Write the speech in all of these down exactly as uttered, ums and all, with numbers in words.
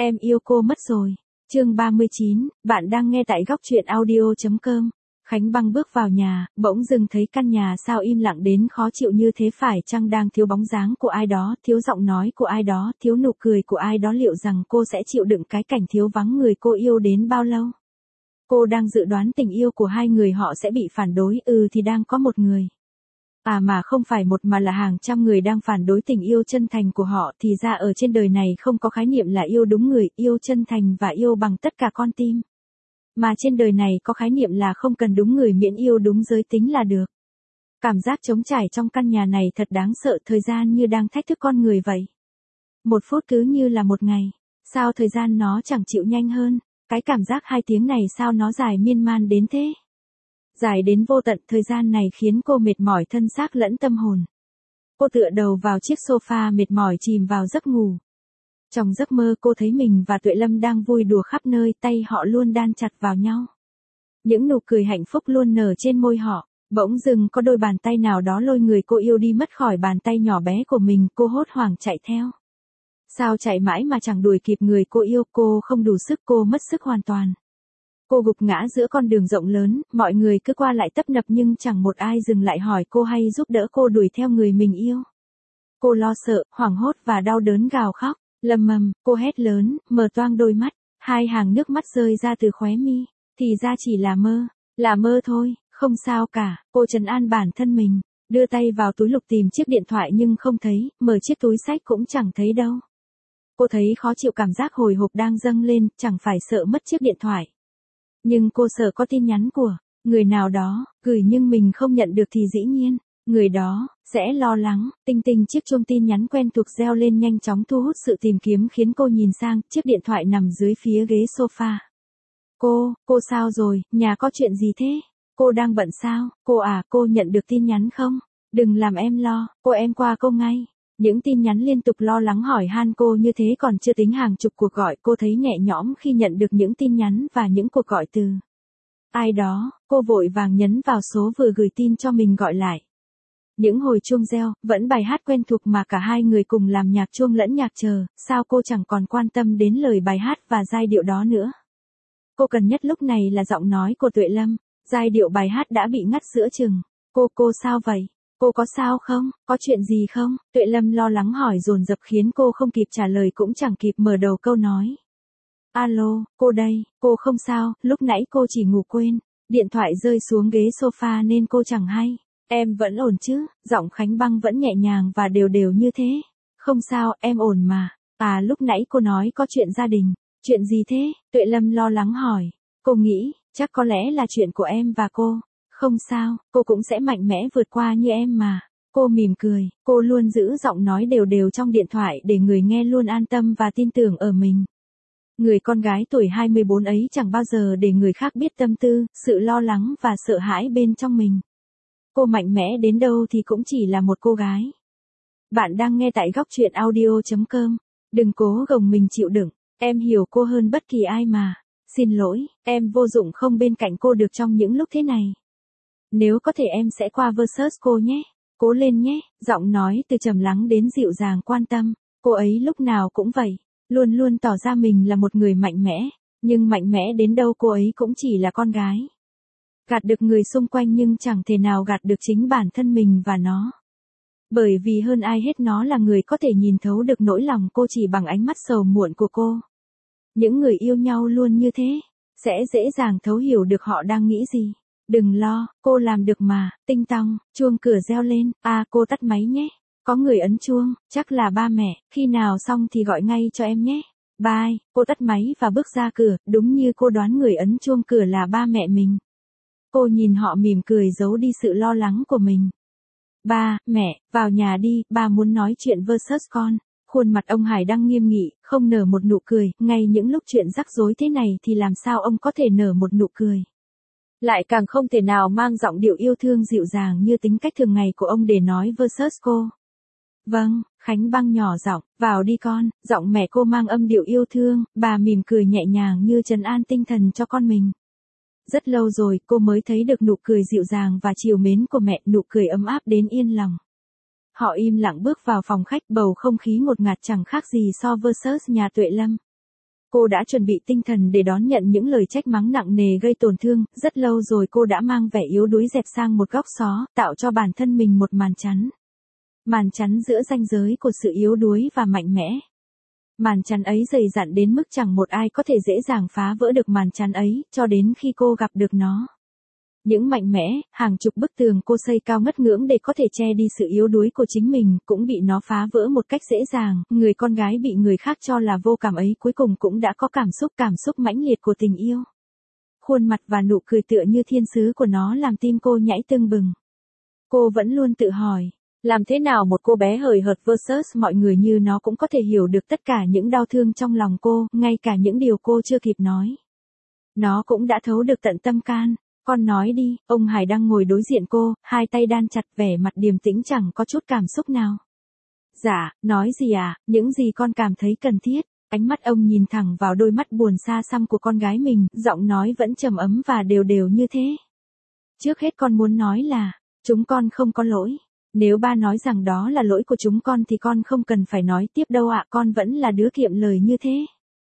Em yêu cô mất rồi. Chương ba mươi chín, bạn đang nghe tại góc truyện audio.com. Khánh Băng bước vào nhà, bỗng dưng thấy căn nhà sao im lặng đến khó chịu như thế, phải chăng đang thiếu bóng dáng của ai đó, thiếu giọng nói của ai đó, thiếu nụ cười của ai đó. Liệu rằng cô sẽ chịu đựng cái cảnh thiếu vắng người cô yêu đến bao lâu? Cô đang dự đoán tình yêu của hai người họ sẽ bị phản đối, ừ thì đang có một người. À mà không phải một mà là hàng trăm người đang phản đối tình yêu chân thành của họ. Thì ra ở trên đời này không có khái niệm là yêu đúng người, yêu chân thành và yêu bằng tất cả con tim. Mà trên đời này có khái niệm là không cần đúng người, miễn yêu đúng giới tính là được. Cảm giác trống trải trong căn nhà này thật đáng sợ, thời gian như đang thách thức con người vậy. Một phút cứ như là một ngày. Sao thời gian nó chẳng chịu nhanh hơn? Cái cảm giác hai tiếng này sao nó dài miên man đến thế? Dài đến vô tận, thời gian này khiến cô mệt mỏi thân xác lẫn tâm hồn. Cô tựa đầu vào chiếc sofa mệt mỏi chìm vào giấc ngủ. Trong giấc mơ cô thấy mình và Tuệ Lâm đang vui đùa khắp nơi, tay họ luôn đan chặt vào nhau. Những nụ cười hạnh phúc luôn nở trên môi họ. Bỗng dưng có đôi bàn tay nào đó lôi người cô yêu đi mất khỏi bàn tay nhỏ bé của mình, cô hốt hoảng chạy theo. Sao chạy mãi mà chẳng đuổi kịp người cô yêu, cô không đủ sức, cô mất sức hoàn toàn. Cô gục ngã giữa con đường rộng lớn, mọi người cứ qua lại tấp nập nhưng chẳng một ai dừng lại hỏi cô hay giúp đỡ cô đuổi theo người mình yêu. Cô lo sợ, hoảng hốt và đau đớn gào khóc, lầm mầm, cô hét lớn, mở toang đôi mắt, hai hàng nước mắt rơi ra từ khóe mi, thì ra chỉ là mơ, là mơ thôi, không sao cả, cô trấn an bản thân mình, đưa tay vào túi lục tìm chiếc điện thoại nhưng không thấy, mở chiếc túi xách cũng chẳng thấy đâu. Cô thấy khó chịu, cảm giác hồi hộp đang dâng lên, chẳng phải sợ mất chiếc điện thoại. Nhưng cô sợ có tin nhắn của người nào đó gửi nhưng mình không nhận được thì dĩ nhiên người đó sẽ lo lắng. Tinh tinh, chiếc chuông tin nhắn quen thuộc reo lên nhanh chóng thu hút sự tìm kiếm, khiến cô nhìn sang, chiếc điện thoại nằm dưới phía ghế sofa. Cô, cô sao rồi, nhà có chuyện gì thế? Cô đang bận sao? Cô à, cô nhận được tin nhắn không? Đừng làm em lo, cô em qua cô ngay. Những tin nhắn liên tục lo lắng hỏi han cô như thế, còn chưa tính hàng chục cuộc gọi. Cô thấy nhẹ nhõm khi nhận được những tin nhắn và những cuộc gọi từ ai đó. Cô vội vàng nhấn vào số vừa gửi tin cho mình gọi lại. Những hồi chuông reo, vẫn bài hát quen thuộc mà cả hai người cùng làm nhạc chuông lẫn nhạc chờ. Sao cô chẳng còn quan tâm đến lời bài hát và giai điệu đó nữa? Cô cần nhất lúc này là giọng nói của Tuệ Lâm. Giai điệu bài hát đã bị ngắt giữa chừng. Cô, cô sao vậy? Cô có sao không? Có chuyện gì không? Tuệ Lâm lo lắng hỏi dồn dập khiến cô không kịp trả lời, cũng chẳng kịp mở đầu câu nói. Alo, cô đây, cô không sao, lúc nãy cô chỉ ngủ quên. Điện thoại rơi xuống ghế sofa nên cô chẳng hay. Em vẫn ổn chứ? Giọng Khánh Băng vẫn nhẹ nhàng và đều đều như thế. Không sao, em ổn mà. À, lúc nãy cô nói có chuyện gia đình. Chuyện gì thế? Tuệ Lâm lo lắng hỏi. Cô nghĩ, chắc có lẽ là chuyện của em và cô. Không sao, cô cũng sẽ mạnh mẽ vượt qua như em mà. Cô mỉm cười, cô luôn giữ giọng nói đều đều trong điện thoại để người nghe luôn an tâm và tin tưởng ở mình. Người con gái tuổi hai mươi bốn ấy chẳng bao giờ để người khác biết tâm tư, sự lo lắng và sợ hãi bên trong mình. Cô mạnh mẽ đến đâu thì cũng chỉ là một cô gái. Bạn đang nghe tại góc truyện audio.com. Đừng cố gồng mình chịu đựng, em hiểu cô hơn bất kỳ ai mà. Xin lỗi, em vô dụng không bên cạnh cô được trong những lúc thế này. Nếu có thể em sẽ qua versus cô nhé. Cố lên nhé. Giọng nói từ trầm lắng đến dịu dàng quan tâm. Cô ấy lúc nào cũng vậy. Luôn luôn tỏ ra mình là một người mạnh mẽ. Nhưng mạnh mẽ đến đâu cô ấy cũng chỉ là con gái. Gạt được người xung quanh nhưng chẳng thể nào gạt được chính bản thân mình và nó. Bởi vì hơn ai hết nó là người có thể nhìn thấu được nỗi lòng cô chỉ bằng ánh mắt sầu muộn của cô. Những người yêu nhau luôn như thế. Sẽ dễ dàng thấu hiểu được họ đang nghĩ gì. Đừng lo, cô làm được mà. Tinh tong, chuông cửa reo lên. À, cô tắt máy nhé. Có người ấn chuông, chắc là ba mẹ. Khi nào xong thì gọi ngay cho em nhé. Bye. Cô tắt máy và bước ra cửa. Đúng như cô đoán, người ấn chuông cửa là ba mẹ mình. Cô nhìn họ mỉm cười giấu đi sự lo lắng của mình. Ba, mẹ, vào nhà đi, ba muốn nói chuyện versus con. Khuôn mặt ông Hải đang nghiêm nghị, không nở một nụ cười. Ngay những lúc chuyện rắc rối thế này thì làm sao ông có thể nở một nụ cười. Lại càng không thể nào mang giọng điệu yêu thương dịu dàng như tính cách thường ngày của ông để nói versus cô. Vâng, Khánh Băng nhỏ giọng, vào đi con. Giọng mẹ cô mang âm điệu yêu thương, bà mỉm cười nhẹ nhàng như trấn an tinh thần cho con mình. Rất lâu rồi cô mới thấy được nụ cười dịu dàng và trìu mến của mẹ, nụ cười ấm áp đến yên lòng. Họ im lặng bước vào phòng khách, bầu không khí ngột ngạt chẳng khác gì so versus nhà Tuệ Lâm. Cô đã chuẩn bị tinh thần để đón nhận những lời trách mắng nặng nề gây tổn thương, rất lâu rồi cô đã mang vẻ yếu đuối dẹp sang một góc xó, tạo cho bản thân mình một màn chắn. Màn chắn giữa ranh giới của sự yếu đuối và mạnh mẽ. Màn chắn ấy dày dặn đến mức chẳng một ai có thể dễ dàng phá vỡ được màn chắn ấy, cho đến khi cô gặp được nó. Những mạnh mẽ, hàng chục bức tường cô xây cao ngất ngưỡng để có thể che đi sự yếu đuối của chính mình, cũng bị nó phá vỡ một cách dễ dàng. Người con gái bị người khác cho là vô cảm ấy cuối cùng cũng đã có cảm xúc cảm xúc mãnh liệt của tình yêu. Khuôn mặt và nụ cười tựa như thiên sứ của nó làm tim cô nhảy tưng bừng. Cô vẫn luôn tự hỏi, làm thế nào một cô bé hời hợt versus mọi người như nó cũng có thể hiểu được tất cả những đau thương trong lòng cô, ngay cả những điều cô chưa kịp nói. Nó cũng đã thấu được tận tâm can. Con nói đi, ông Hải đang ngồi đối diện cô, hai tay đan chặt, vẻ mặt điềm tĩnh chẳng có chút cảm xúc nào. Dạ, nói gì à, những gì con cảm thấy cần thiết. Ánh mắt ông nhìn thẳng vào đôi mắt buồn xa xăm của con gái mình, giọng nói vẫn trầm ấm và đều đều như thế. Trước hết con muốn nói là, chúng con không có lỗi. Nếu ba nói rằng đó là lỗi của chúng con thì con không cần phải nói tiếp đâu ạ, con vẫn là đứa kiệm lời như thế.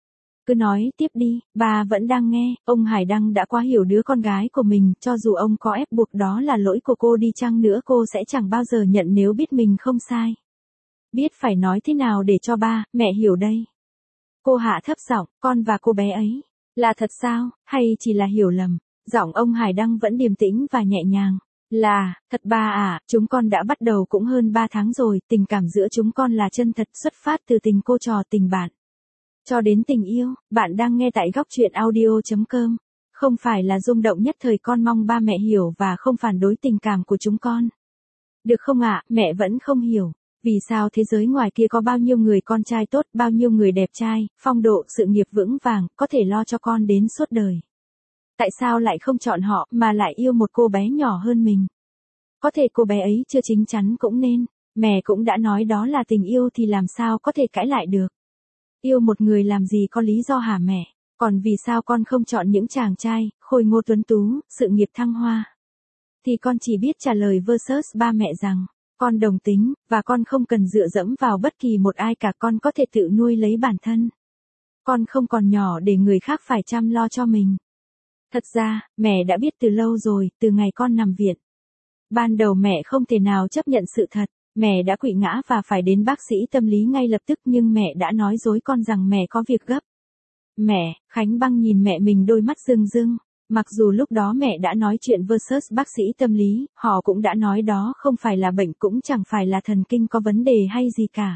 Cứ nói tiếp đi, ba vẫn đang nghe. Ông Hải Đăng đã quá hiểu đứa con gái của mình, cho dù ông có ép buộc đó là lỗi của cô đi chăng nữa cô sẽ chẳng bao giờ nhận nếu biết mình không sai. Biết phải nói thế nào để cho ba, mẹ hiểu đây. Cô hạ thấp giọng, con và cô bé ấy, là thật sao, hay chỉ là hiểu lầm? Giọng ông Hải Đăng vẫn điềm tĩnh và nhẹ nhàng. Là, thật ba à, chúng con đã bắt đầu cũng hơn ba tháng rồi, tình cảm giữa chúng con là chân thật, xuất phát từ tình cô trò tình bạn. Cho đến tình yêu, bạn đang nghe tại góc truyện audio chấm com. Không phải là rung động nhất thời, con mong ba mẹ hiểu và không phản đối tình cảm của chúng con. Được không ạ, mẹ vẫn không hiểu. Vì sao thế giới ngoài kia có bao nhiêu người con trai tốt, bao nhiêu người đẹp trai, phong độ, sự nghiệp vững vàng, có thể lo cho con đến suốt đời. Tại sao lại không chọn họ, mà lại yêu một cô bé nhỏ hơn mình? Có thể cô bé ấy chưa chín chắn cũng nên, mẹ cũng đã nói đó là tình yêu thì làm sao có thể cãi lại được. Yêu một người làm gì có lý do hả mẹ? Còn vì sao con không chọn những chàng trai, khôi ngô tuấn tú, sự nghiệp thăng hoa? Thì con chỉ biết trả lời versus ba mẹ rằng, con đồng tính, và con không cần dựa dẫm vào bất kỳ một ai cả, con có thể tự nuôi lấy bản thân. Con không còn nhỏ để người khác phải chăm lo cho mình. Thật ra, mẹ đã biết từ lâu rồi, từ ngày con nằm viện. Ban đầu mẹ không thể nào chấp nhận sự thật. Mẹ đã quỵ ngã và phải đến bác sĩ tâm lý ngay lập tức, nhưng mẹ đã nói dối con rằng mẹ có việc gấp. Mẹ, Khánh Băng nhìn mẹ mình đôi mắt rưng rưng. Mặc dù lúc đó mẹ đã nói chuyện versus bác sĩ tâm lý, họ cũng đã nói đó không phải là bệnh, cũng chẳng phải là thần kinh có vấn đề hay gì cả.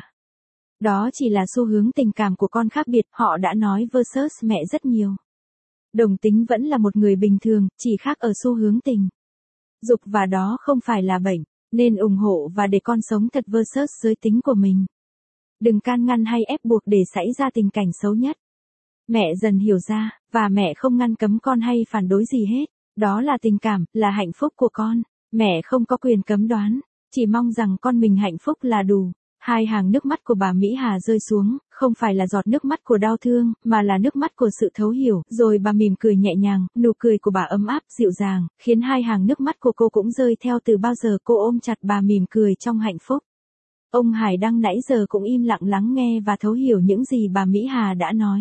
Đó chỉ là xu hướng tình cảm của con khác biệt, họ đã nói versus mẹ rất nhiều. Đồng tính vẫn là một người bình thường, chỉ khác ở xu hướng tình dục, và đó không phải là bệnh. Nên ủng hộ và để con sống thật versus giới tính của mình. Đừng can ngăn hay ép buộc để xảy ra tình cảnh xấu nhất. Mẹ dần hiểu ra, và mẹ không ngăn cấm con hay phản đối gì hết. Đó là tình cảm, là hạnh phúc của con. Mẹ không có quyền cấm đoán, chỉ mong rằng con mình hạnh phúc là đủ. Hai hàng nước mắt của bà Mỹ Hà rơi xuống, không phải là giọt nước mắt của đau thương, mà là nước mắt của sự thấu hiểu, rồi bà mỉm cười nhẹ nhàng, nụ cười của bà ấm áp, dịu dàng, khiến hai hàng nước mắt của cô cũng rơi theo. Từ bao giờ cô ôm chặt bà mỉm cười trong hạnh phúc. Ông Hải Đăng nãy giờ cũng im lặng lắng nghe và thấu hiểu những gì bà Mỹ Hà đã nói.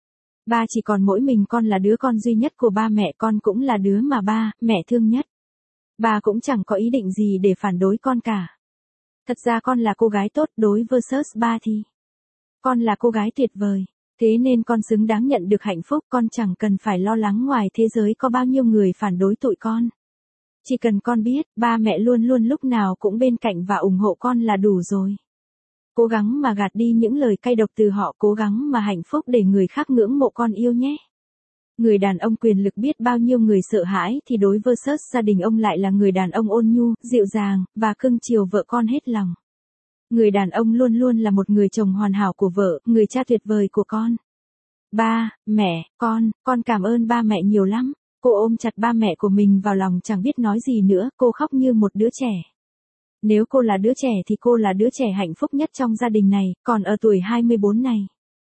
Ba chỉ còn mỗi mình con là đứa con duy nhất của ba mẹ, con cũng là đứa mà ba, mẹ thương nhất. Ba cũng chẳng có ý định gì để phản đối con cả. Thật ra con là cô gái tốt, đối versus ba thì con là cô gái tuyệt vời. Thế nên con xứng đáng nhận được hạnh phúc, con chẳng cần phải lo lắng ngoài thế giới có bao nhiêu người phản đối tụi con. Chỉ cần con biết, ba mẹ luôn luôn lúc nào cũng bên cạnh và ủng hộ con là đủ rồi. Cố gắng mà gạt đi những lời cay độc từ họ, cố gắng mà hạnh phúc để người khác ngưỡng mộ con yêu nhé. Người đàn ông quyền lực biết bao nhiêu người sợ hãi thì đối versus gia đình ông lại là người đàn ông ôn nhu, dịu dàng, và cưng chiều vợ con hết lòng. Người đàn ông luôn luôn là một người chồng hoàn hảo của vợ, người cha tuyệt vời của con. Ba, mẹ, con, con cảm ơn ba mẹ nhiều lắm. Cô ôm chặt ba mẹ của mình vào lòng chẳng biết nói gì nữa, cô khóc như một đứa trẻ. Nếu cô là đứa trẻ thì cô là đứa trẻ hạnh phúc nhất trong gia đình này, còn ở tuổi hai mươi bốn này.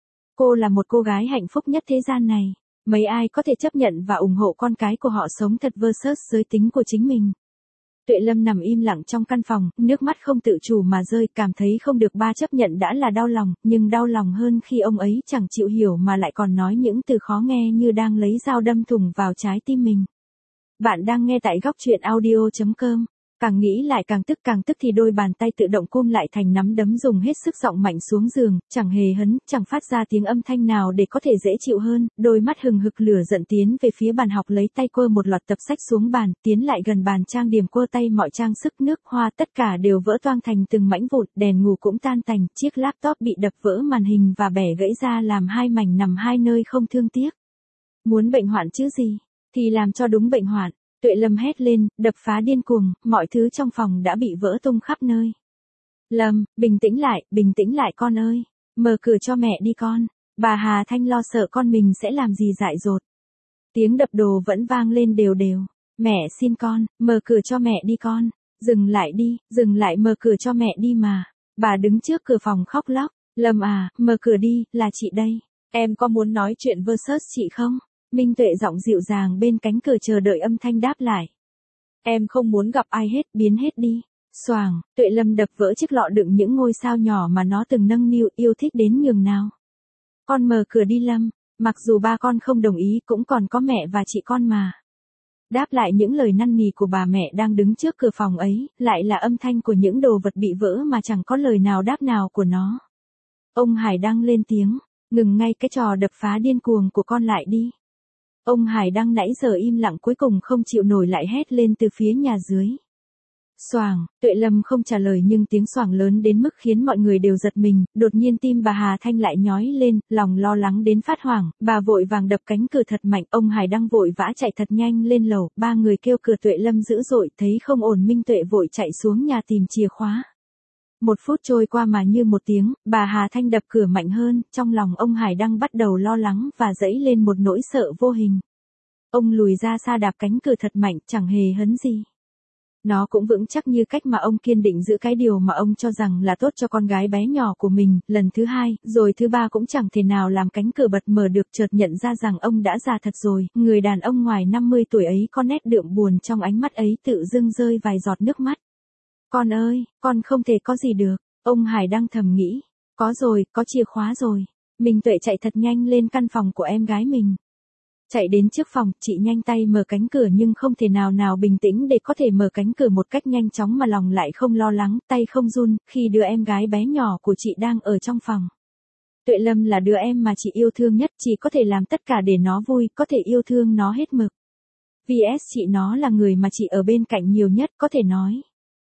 Cô là một cô gái hạnh phúc nhất thế gian này. Mấy ai có thể chấp nhận và ủng hộ con cái của họ sống thật versus giới tính của chính mình. Tuệ Lâm nằm im lặng trong căn phòng, nước mắt không tự chủ mà rơi, cảm thấy không được ba chấp nhận đã là đau lòng, nhưng đau lòng hơn khi ông ấy chẳng chịu hiểu mà lại còn nói những từ khó nghe như đang lấy dao đâm thủng vào trái tim mình. Bạn đang nghe tại góc truyện audio chấm com. Càng nghĩ lại càng tức càng tức thì đôi bàn tay tự động cum lại thành nắm đấm dùng hết sức giọng mạnh xuống giường, chẳng hề hấn, chẳng phát ra tiếng âm thanh nào để có thể dễ chịu hơn, đôi mắt hừng hực lửa giận tiến về phía bàn học lấy tay quơ một loạt tập sách xuống bàn, tiến lại gần bàn trang điểm quơ tay mọi trang sức nước hoa tất cả đều vỡ toang thành từng mảnh vụn, đèn ngủ cũng tan tành, chiếc laptop bị đập vỡ màn hình và bẻ gãy ra làm hai mảnh nằm hai nơi không thương tiếc. Muốn bệnh hoạn chứ gì, thì làm cho đúng bệnh hoạn. Tuệ Lâm hét lên, đập phá điên cuồng, mọi thứ trong phòng đã bị vỡ tung khắp nơi. Lâm, bình tĩnh lại, bình tĩnh lại con ơi. Mở cửa cho mẹ đi con. Bà Hà Thanh lo sợ con mình sẽ làm gì dại dột. Tiếng đập đồ vẫn vang lên đều đều. Mẹ xin con, mở cửa cho mẹ đi con. Dừng lại đi, dừng lại mở cửa cho mẹ đi mà. Bà đứng trước cửa phòng khóc lóc. Lâm à, mở cửa đi, là chị đây. Em có muốn nói chuyện versus chị không? Minh Tuệ giọng dịu dàng bên cánh cửa chờ đợi âm thanh đáp lại. Em không muốn gặp ai hết, biến hết đi. Xoàng, Tuệ Lâm đập vỡ chiếc lọ đựng những ngôi sao nhỏ mà nó từng nâng niu yêu thích đến nhường nào. Con mở cửa đi Lâm, mặc dù ba con không đồng ý cũng còn có mẹ và chị con mà. Đáp lại những lời năn nỉ của bà mẹ đang đứng trước cửa phòng ấy, lại là âm thanh của những đồ vật bị vỡ mà chẳng có lời nào đáp nào của nó. Ông Hải Đăng lên tiếng, ngừng ngay cái trò đập phá điên cuồng của con lại đi. Ông Hải Đăng nãy giờ im lặng cuối cùng không chịu nổi lại hét lên từ phía nhà dưới. Xoàng, Tuệ Lâm không trả lời nhưng tiếng xoàng lớn đến mức khiến mọi người đều giật mình, đột nhiên tim bà Hà Thanh lại nhói lên, lòng lo lắng đến phát hoảng, bà vội vàng đập cánh cửa thật mạnh, ông Hải Đăng vội vã chạy thật nhanh lên lầu, ba người kêu cửa Tuệ Lâm dữ dội, thấy không ổn Minh Tuệ vội chạy xuống nhà tìm chìa khóa. Một phút trôi qua mà như một tiếng, bà Hà Thanh đập cửa mạnh hơn, trong lòng ông Hải Đăng bắt đầu lo lắng và dẫy lên một nỗi sợ vô hình. Ông lùi ra xa đạp cánh cửa thật mạnh, chẳng hề hấn gì. Nó cũng vững chắc như cách mà ông kiên định giữ cái điều mà ông cho rằng là tốt cho con gái bé nhỏ của mình, lần thứ hai, rồi thứ ba cũng chẳng thể nào làm cánh cửa bật mở được, chợt nhận ra rằng ông đã già thật rồi, người đàn ông ngoài năm mươi tuổi ấy có nét đượm buồn trong ánh mắt ấy tự dưng rơi vài giọt nước mắt. Con ơi, con không thể có gì được, ông Hải Đăng thầm nghĩ, có rồi, có chìa khóa rồi. Minh Tuệ chạy thật nhanh lên căn phòng của em gái mình. Chạy đến trước phòng, chị nhanh tay mở cánh cửa nhưng không thể nào nào bình tĩnh để có thể mở cánh cửa một cách nhanh chóng mà lòng lại không lo lắng, tay không run, khi đứa em gái bé nhỏ của chị đang ở trong phòng. Tuệ Lâm là đứa em mà chị yêu thương nhất, chị có thể làm tất cả để nó vui, có thể yêu thương nó hết mực. vê ét chị nó là người mà chị ở bên cạnh nhiều nhất, có thể nói.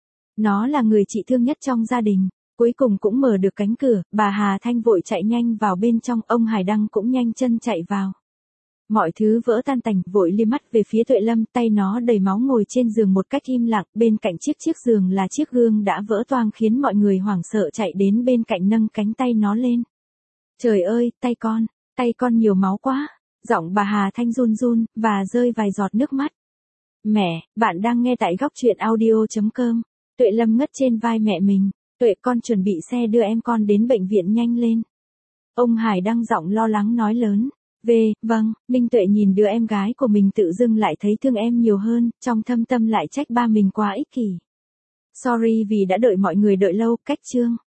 Nó là người chị thương nhất trong gia đình. Cuối cùng cũng mở được cánh cửa, bà Hà Thanh vội chạy nhanh vào bên trong, ông Hải Đăng cũng nhanh chân chạy vào. Mọi thứ vỡ tan tành, vội liếc mắt về phía Tuệ Lâm, tay nó đầy máu ngồi trên giường một cách im lặng, bên cạnh chiếc chiếc giường là chiếc gương đã vỡ toang khiến mọi người hoảng sợ chạy đến bên cạnh nâng cánh tay nó lên. Trời ơi, tay con, tay con nhiều máu quá, giọng bà Hà Thanh run run, và rơi vài giọt nước mắt. Mẹ, bạn đang nghe tại góc truyện audio chấm com. Tuệ Lâm ngất trên vai mẹ mình. Tuệ con chuẩn bị xe đưa em con đến bệnh viện nhanh lên. Ông Hải Đăng giọng lo lắng nói lớn. Về, vâng, Minh Tuệ nhìn đứa em gái của mình tự dưng lại thấy thương em nhiều hơn, trong thâm tâm lại trách ba mình quá ích kỷ. Sorry vì đã đợi mọi người đợi lâu, cách chương.